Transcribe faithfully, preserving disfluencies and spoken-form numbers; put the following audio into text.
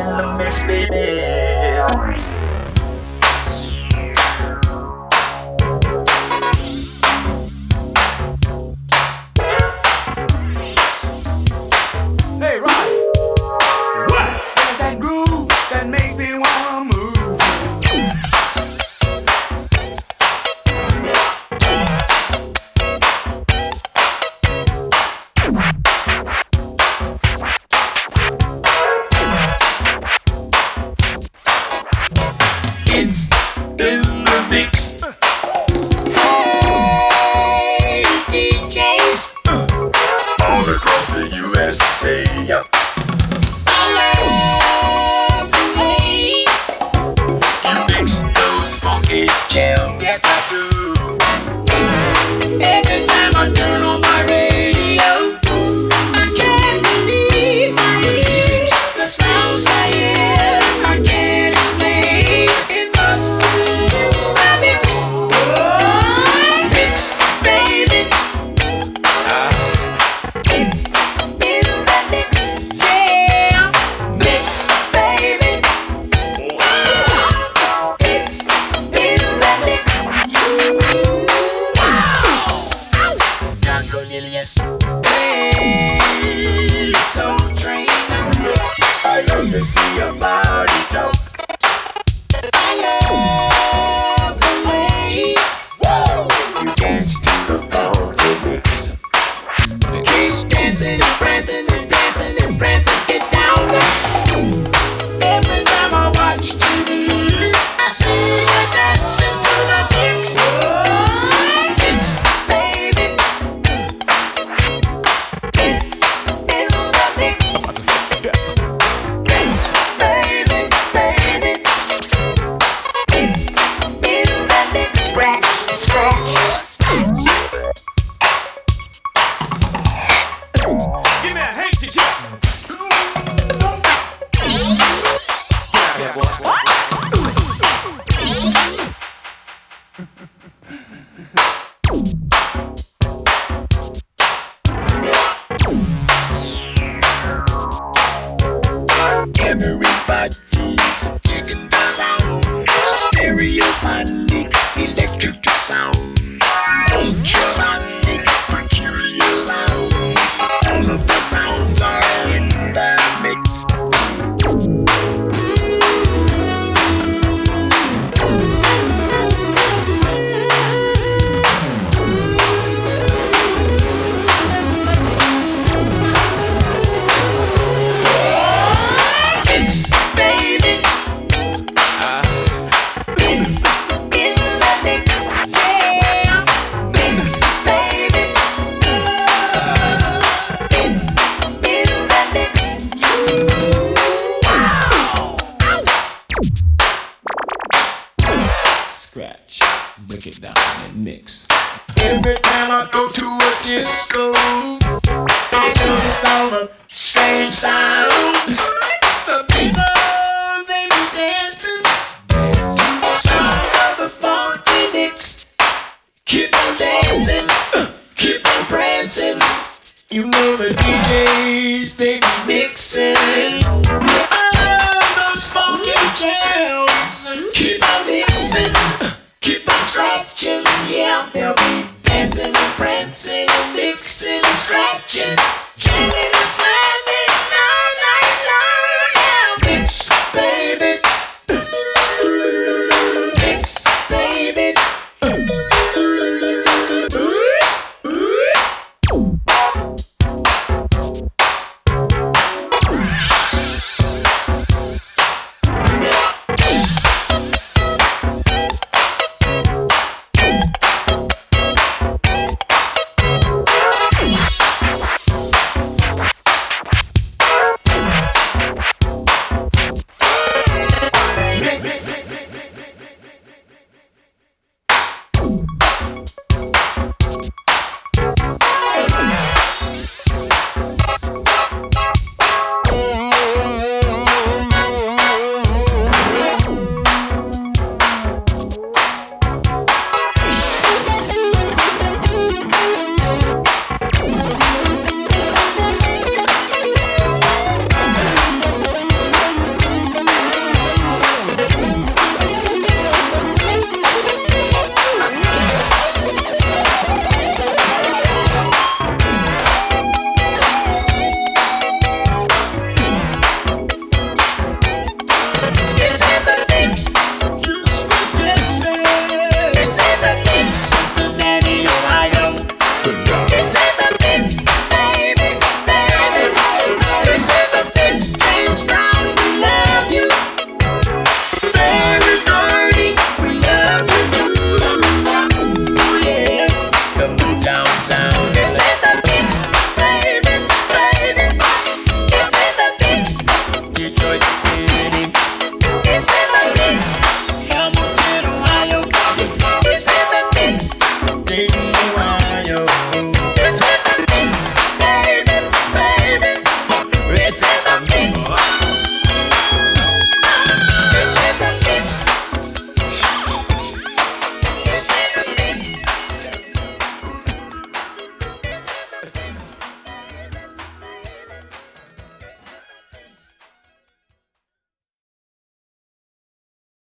the mix, baby. Hey, Rock! What? There's that groove that makes me wanna move. It's in the mix. Hey, D Js! All across the U S A. I love the way You mix those funky jams. yes I do. Every time I turn on my radio, I can't believe my ears. The sounds I hear, I can't explain. It must be the mix. Mix, baby. It's in the mix, yeah. Mix, baby. It's in the mix. Wow. John Cornelius. Hey, Soul Train. I love to see your body talk. I love the way You dance to the funky mix. keep dancing and prancing and dancing and prancing. Get down. Every time I watch T V, I see you dancing to the mix. Mix, baby. It's in the mix. Mix, baby, baby. It's in the mix. Scratch, scratch, scratch. Give me a handkerchief. Yeah, boy. Everybody's digging the sound. Stereophonic, electric sound. Ultrasonic, peculiar sounds. All of the sounds are in the mix. Mix, baby. It's in the mix, yeah. Mix, baby. It's in the mix. Wow. Scratch, break it down and mix. Every time I go to a disco, I notice all the strange sounds. The people, they be dancing to the sound of the funky mix. Keep on dancing, keep on prancing. You know the D Js, they be mixing. I love those funky jams. Keep on mixing, keep on scratching. Yeah, they'll be dancing and prancing and mixing and scratching.